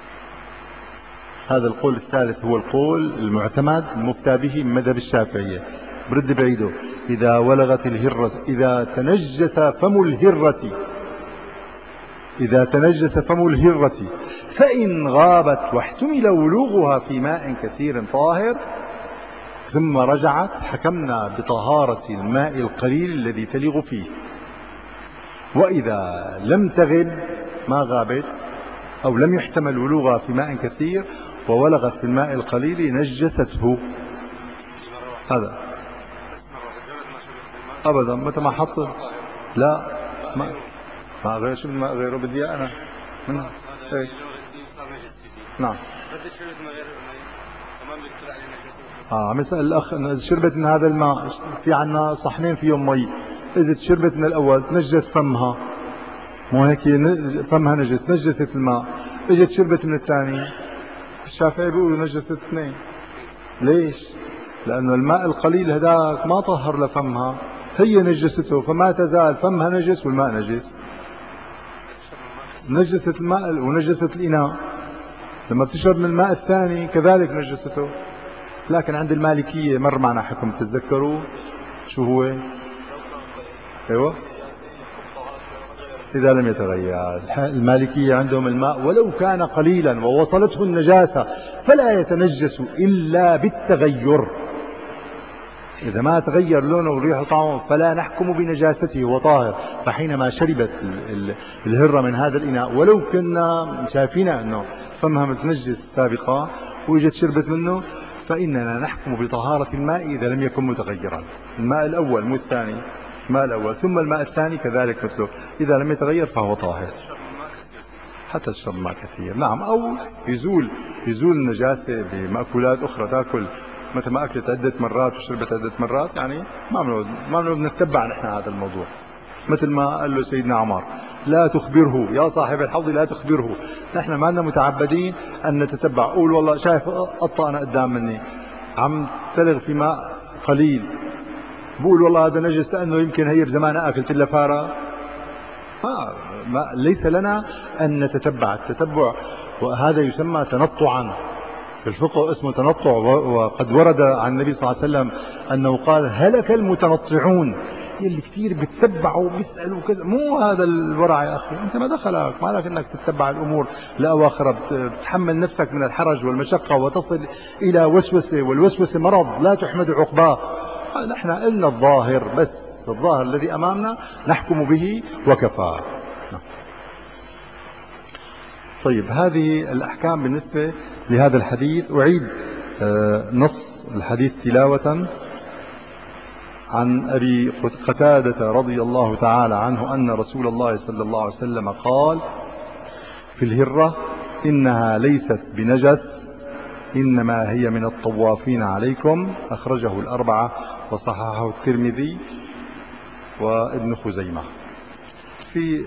هذا القول الثالث هو القول المعتمد المفتى به من مذهب الشافعية. برد بعيده، إذا ولغت الهرة، إذا تنجس فم الهرة، إذا تنجس فم الهرة فإن غابت واحتمل ولوغها في ماء كثير طاهر ثم رجعت، حكمنا بطهارة الماء القليل الذي تلغ فيه. وإذا لم تغب، ما غابت أو لم يحتمل ولوغها في ماء كثير وولغت في الماء القليل، نجسته. هذا أبدا متى ما حط، لا ما ما غير شو ما غيره بدي أنا منها. إيه. نعم. اه عم يسأل الأخ إنه إذا شربت من هذا الماء، في عنا صحنين فيهم مي، إذا شربت من الأول تنجس فمها، مو هيك فمها نجس، نجست الماء، إجت شربت من الثاني، الشافعي بيقولوا نجست اثنين. ليش؟ لأنه الماء القليل هذاك ما طهر لفمها، هي نجسته، فما تزال فمها نجس والماء نجس، نجست الماء ونجست الإناء. لما بتشرب من الماء الثاني كذلك نجسته. لكن عند المالكية مر معنا حكم، تتذكروا شو هو؟ ايوه، إذا لم يتغير. المالكية عندهم الماء ولو كان قليلا ووصلته النجاسة فلا يتنجس إلا بالتغير، إذا ما تغير لونه وريحه وطعمه فلا نحكم بنجاسته وطاهر. فحينما شربت الهرة من هذا الإناء ولو كنا شايفين أنه فمها متنجس سابقا وإجت شربت منه، فإننا نحكم بطهارة الماء إذا لم يكن متغيرا. الماء الأول مو الثاني، الماء الأول ثم الماء الثاني كذلك مثله، إذا لم يتغير فهو طاهر. حتى تشرب ماء كثير، نعم، أو يزول يزول النجاسة بمأكولات أخرى، تأكل مثل ما أكلت عدة مرات وشربت عدة مرات، يعني ما بنقعد ما بنقعد نتبع نحن هذا الموضوع. مثل ما قال له سيدنا عمر: لا تخبره يا صاحب الحوض، لا تخبره. نحن ما لنا متعبدين أن نتتبع، قول والله شايف قطة أنا قدام مني عم تلغ في ماء قليل، بقول والله هذا نجس لأنه يمكن هي بزمان أكلت إلا فارة. ما ما ليس لنا أن نتتبع. التتبع وهذا يسمى تنطعا في الفقه، اسمه تنطع. وقد ورد عن النبي صلى الله عليه وسلم أنه قال: هلك المتنطعون، يلي كثير بيتبعوا وبيسألوا كذا. مو هذا الورع يا أخي، أنت ما دخلك، ما لك أنك تتبع الأمور لأواخر، بتحمل نفسك من الحرج والمشقة وتصل إلى وسوسة، والوسوسة مرض لا تحمد عقباه. نحن قلنا الظاهر بس، الظاهر الذي أمامنا نحكم به وكفى. طيب، هذه الأحكام بالنسبة لهذا الحديث. أعيد نص الحديث تلاوة عن أبي قتادة رضي الله تعالى عنه أن رسول الله صلى الله عليه وسلم قال: في الهرة إنها ليست بنجس، إنما هي من الطوافين عليكم. أخرجه الأربعة وصححه الترمذي وابن خزيمة. في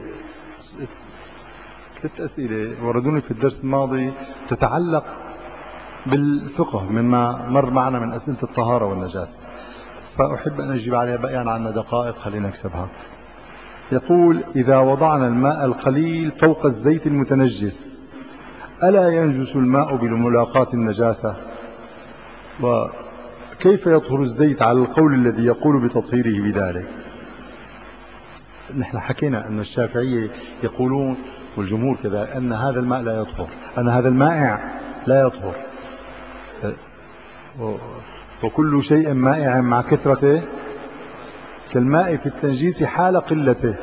ثلاث أسئلة وردوني في الدرس الماضي تتعلق بالفقه مما مر معنا من أسئلة الطهارة والنجاسة، فأحب أن أجيب عليها بقيا عنا دقائق، خلينا نكسبها. يقول: إذا وضعنا الماء القليل فوق الزيت المتنجس ألا ينجس الماء بملاقاة النجاسة؟ وكيف يطهر الزيت على القول الذي يقول بتطهيره بذلك؟ نحن حكينا أن الشافعية يقولون والجمهور كذا أن هذا الماء لا يطهر، أن هذا المائع لا يطهر، وكل شيء مائع مع كثرته كالماء في التنجيس حال قلته.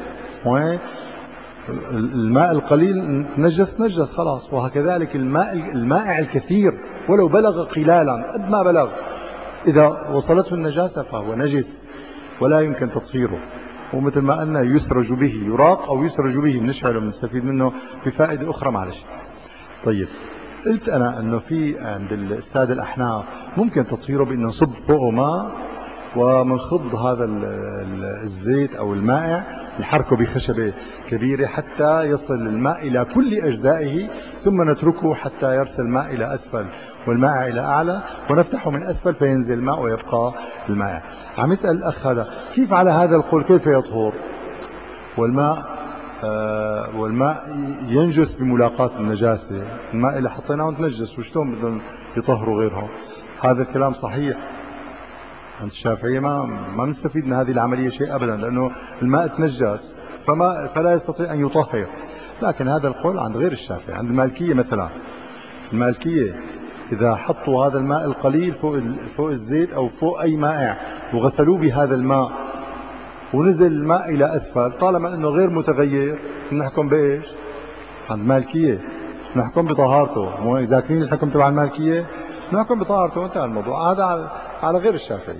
الماء القليل نجس نجس خلاص، وهكذلك الماء المائع الكثير ولو بلغ قلالا قد ما بلغ إذا وصلته النجاسة فهو نجس ولا يمكن تطهيره. ومثل ما قلنا يسرج به، يراق أو يسرج به، بنشعله بنستفيد منه بفائدة أخرى. معلش. طيب قلت أنا أنه في عند السادة الأحناف ممكن تطهيره بأن نصب فوقه ماء ومنخض هذا الزيت أو المائع، نحركه بخشبة كبيرة حتى يصل الماء إلى كل أجزائه، ثم نتركه حتى يرسل الماء إلى أسفل والمائع إلى أعلى، ونفتحه من أسفل فينزل الماء ويبقى المائع. عم يسأل الأخ هذا كيف على هذا القول كيف يطهر والماء آه والماء ينجس بملاقاة النجاسة؟ الماء اللي حطيناه نتنجس، وشلون بدهم يطهروا غيرهم؟ هذا الكلام صحيح عند الشافعية، ما ما نستفيد من هذه العملية شيء أبدا، لأنه الماء تنجس فما فلا يستطيع أن يطهر. لكن هذا القول عند غير الشافعي. عند المالكية مثلا، المالكية إذا حطوا هذا الماء القليل فوق فوق الزيت أو فوق أي مائع وغسلوه بهذا الماء ونزل الماء إلى أسفل، طالما أنه غير متغير نحكم بإيش؟ عند المالكية نحكم بطهارته. مو ذاكرين الحكم تبع المالكية؟ نحكم بطهارته وانتهى الموضوع. هذا على غير الشافعي.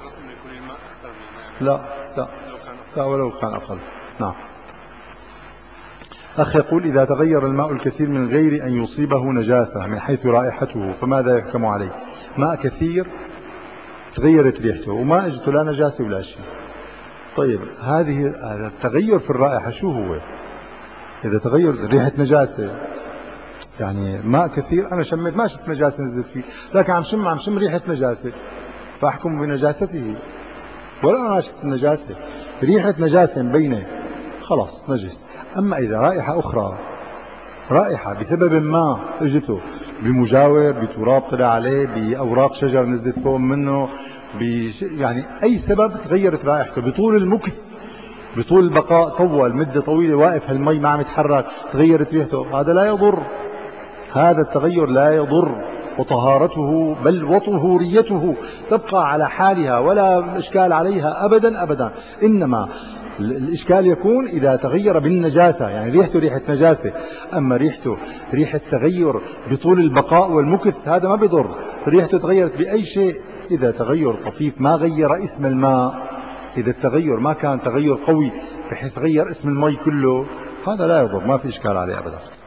لا لا لا ولو كان أقل. نعم. أخ يقول إذا تغير الماء الكثير من غير أن يصيبه نجاسة من حيث رائحته فماذا يحكم عليه؟ ماء كثير تغيرت ريحته وما اجته لا نجاسة ولا شيء. طيب هذه هذا التغير في الرائحة شو هو؟ إذا تغير ريحة نجاسة، يعني ماء كثير أنا شميت ما شفت نجاسة نزلت فيه، لكن عم شم عم شم ريحة نجاسة فأحكم بنجاسته، ولا أنا شفت النجاسة، ريحة نجاسة مبينة خلاص نجس. أما إذا رائحة أخرى، رائحة بسبب ما اجته بمجاور، بتراب طلع عليه، بأوراق شجر نزلت فوق منه، يعني أي سبب تغيرت رائحته، بطول المكث بطول البقاء، طول مدة طويلة واقف هالمي ما عم يتحرك تغيرت ريحته، هذا لا يضر، هذا التغير لا يضر، وطهارته بل وطهوريته تبقى على حالها ولا إشكال عليها أبدا أبدا. إنما الإشكال يكون إذا تغير بالنجاسة، يعني ريحته ريحة نجاسة، أما ريحته ريحة تغير بطول البقاء والمكث هذا ما بيضر. ريحته تغيرت بأي شيء، إذا تغير طفيف ما غير اسم الماء، إذا التغير ما كان تغير قوي بحيث غير اسم المي كله، هذا لا يضر، ما في إشكال عليه أبدا.